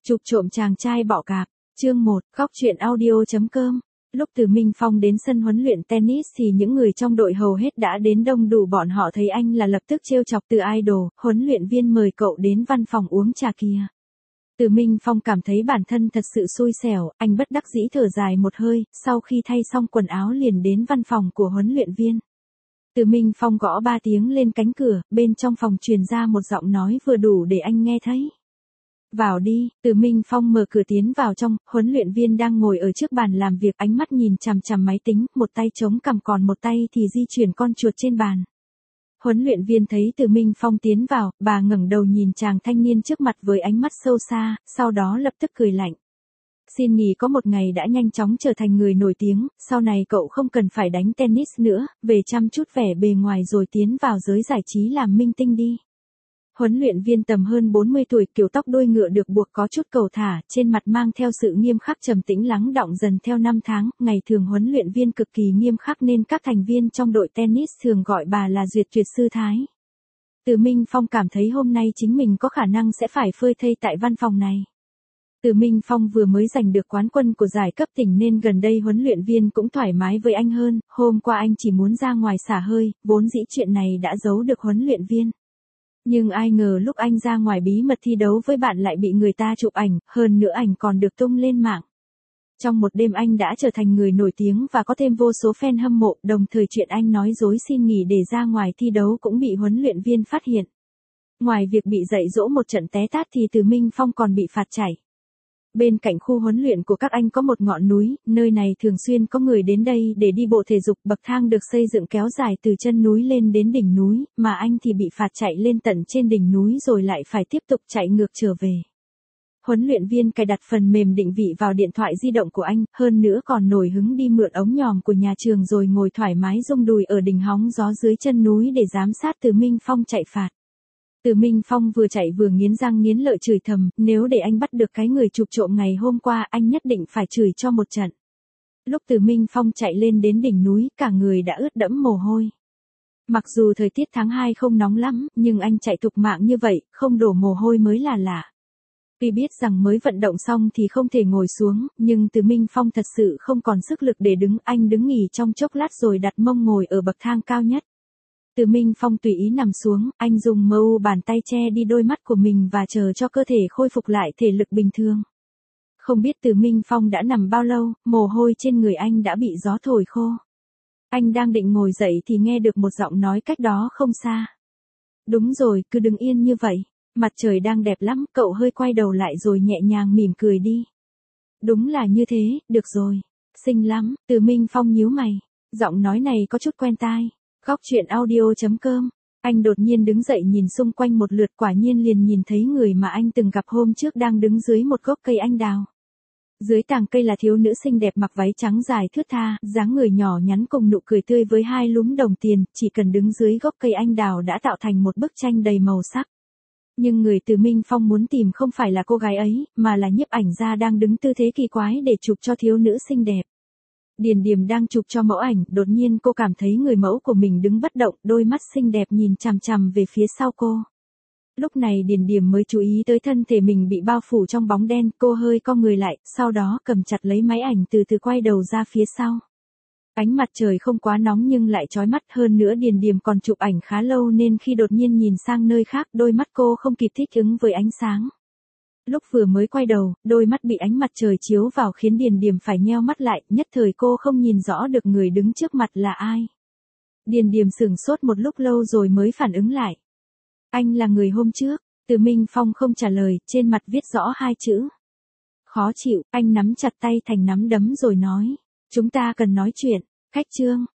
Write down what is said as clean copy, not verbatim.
Chụp trộm chàng trai bọ cạp, chương 1, khóc chuyện audio.com. Lúc Từ Minh Phong đến sân huấn luyện tennis thì những người trong đội hầu hết đã đến đông đủ, bọn họ thấy anh là lập tức trêu chọc Từ idol, huấn luyện viên mời cậu đến văn phòng uống trà kìa. Từ Minh Phong cảm thấy bản thân thật sự xui xẻo, anh bất đắc dĩ thở dài một hơi, sau khi thay xong quần áo liền đến văn phòng của huấn luyện viên. Từ Minh Phong gõ 3 tiếng lên cánh cửa, bên trong phòng truyền ra một giọng nói vừa đủ để anh nghe thấy. Vào đi. Từ Minh Phong mở cửa tiến vào trong, huấn luyện viên đang ngồi ở trước bàn làm việc, ánh mắt nhìn chằm chằm máy tính, một tay chống cằm còn một tay thì di chuyển con chuột trên bàn. Huấn luyện viên thấy Từ Minh Phong tiến vào, bà ngẩng đầu nhìn chàng thanh niên trước mặt với ánh mắt sâu xa, sau đó lập tức cười lạnh. Xin nghỉ có một ngày đã nhanh chóng trở thành người nổi tiếng, sau này cậu không cần phải đánh tennis nữa, về chăm chút vẻ bề ngoài rồi tiến vào giới giải trí làm minh tinh đi. Huấn luyện viên tầm hơn 40 tuổi, kiểu tóc đuôi ngựa được buộc có chút cầu thả, trên mặt mang theo sự nghiêm khắc trầm tĩnh lắng đọng dần theo năm tháng, ngày thường huấn luyện viên cực kỳ nghiêm khắc nên các thành viên trong đội tennis thường gọi bà là Duyệt Tuyệt Sư Thái. Từ Minh Phong cảm thấy hôm nay chính mình có khả năng sẽ phải phơi thây tại văn phòng này. Từ Minh Phong vừa mới giành được quán quân của giải cấp tỉnh nên gần đây huấn luyện viên cũng thoải mái với anh hơn, hôm qua anh chỉ muốn ra ngoài xả hơi, vốn dĩ chuyện này đã giấu được huấn luyện viên. Nhưng ai ngờ lúc anh ra ngoài bí mật thi đấu với bạn lại bị người ta chụp ảnh, hơn nữa ảnh còn được tung lên mạng. Trong một đêm anh đã trở thành người nổi tiếng và có thêm vô số fan hâm mộ, đồng thời chuyện anh nói dối xin nghỉ để ra ngoài thi đấu cũng bị huấn luyện viên phát hiện. Ngoài việc bị dạy dỗ một trận té tát thì Từ Minh Phong còn bị phạt chảy. Bên cạnh khu huấn luyện của các anh có một ngọn núi, nơi này thường xuyên có người đến đây để đi bộ thể dục, bậc thang được xây dựng kéo dài từ chân núi lên đến đỉnh núi, mà anh thì bị phạt chạy lên tận trên đỉnh núi rồi lại phải tiếp tục chạy ngược trở về. Huấn luyện viên cài đặt phần mềm định vị vào điện thoại di động của anh, hơn nữa còn nổi hứng đi mượn ống nhòm của nhà trường rồi ngồi thoải mái rung đùi ở đỉnh hóng gió dưới chân núi để giám sát Từ Minh Phong chạy phạt. Từ Minh Phong vừa chạy vừa nghiến răng nghiến lợi chửi thầm, nếu để anh bắt được cái người chụp trộm ngày hôm qua anh nhất định phải chửi cho một trận. Lúc Từ Minh Phong chạy lên đến đỉnh núi, cả người đã ướt đẫm mồ hôi. Mặc dù thời tiết tháng 2 không nóng lắm, nhưng anh chạy thục mạng như vậy, không đổ mồ hôi mới là lạ. Vì biết rằng mới vận động xong thì không thể ngồi xuống, nhưng Từ Minh Phong thật sự không còn sức lực để đứng, anh đứng nghỉ trong chốc lát rồi đặt mông ngồi ở bậc thang cao nhất. Từ Minh Phong tùy ý nằm xuống, anh dùng mu bàn tay che đi đôi mắt của mình và chờ cho cơ thể khôi phục lại thể lực bình thường. Không biết Từ Minh Phong đã nằm bao lâu, mồ hôi trên người anh đã bị gió thổi khô. Anh đang định ngồi dậy thì nghe được một giọng nói cách đó không xa. Đúng rồi, cứ đứng yên như vậy, mặt trời đang đẹp lắm, cậu hơi quay đầu lại rồi nhẹ nhàng mỉm cười đi. Đúng là như thế, được rồi, xinh lắm. Từ Minh Phong nhíu mày, giọng nói này có chút quen tai. Khóc chuyện audio.com. Anh đột nhiên đứng dậy nhìn xung quanh một lượt, quả nhiên liền nhìn thấy người mà anh từng gặp hôm trước đang đứng dưới một gốc cây anh đào. Dưới tàng cây là thiếu nữ xinh đẹp mặc váy trắng dài thướt tha, dáng người nhỏ nhắn cùng nụ cười tươi với 2 lúm đồng tiền, chỉ cần đứng dưới gốc cây anh đào đã tạo thành một bức tranh đầy màu sắc. Nhưng người Từ Minh Phong muốn tìm không phải là cô gái ấy, mà là nhiếp ảnh gia đang đứng tư thế kỳ quái để chụp cho thiếu nữ xinh đẹp. Điền Điềm đang chụp cho mẫu ảnh, đột nhiên cô cảm thấy người mẫu của mình đứng bất động, đôi mắt xinh đẹp nhìn chằm chằm về phía sau cô. Lúc này Điền Điềm mới chú ý tới thân thể mình bị bao phủ trong bóng đen, cô hơi cong người lại, sau đó cầm chặt lấy máy ảnh từ từ quay đầu ra phía sau. Ánh mặt trời không quá nóng nhưng lại chói mắt, hơn nữa Điền Điềm còn chụp ảnh khá lâu nên khi đột nhiên nhìn sang nơi khác, đôi mắt cô không kịp thích ứng với ánh sáng. Lúc vừa mới quay đầu, đôi mắt bị ánh mặt trời chiếu vào khiến Điền Điềm phải nheo mắt lại, nhất thời cô không nhìn rõ được người đứng trước mặt là ai. Điền Điềm sửng sốt một lúc lâu rồi mới phản ứng lại. Anh là người hôm trước. Từ Minh Phong không trả lời, trên mặt viết rõ 2 chữ. Khó chịu, anh nắm chặt tay thành nắm đấm rồi nói. Chúng ta cần nói chuyện. Khách trương.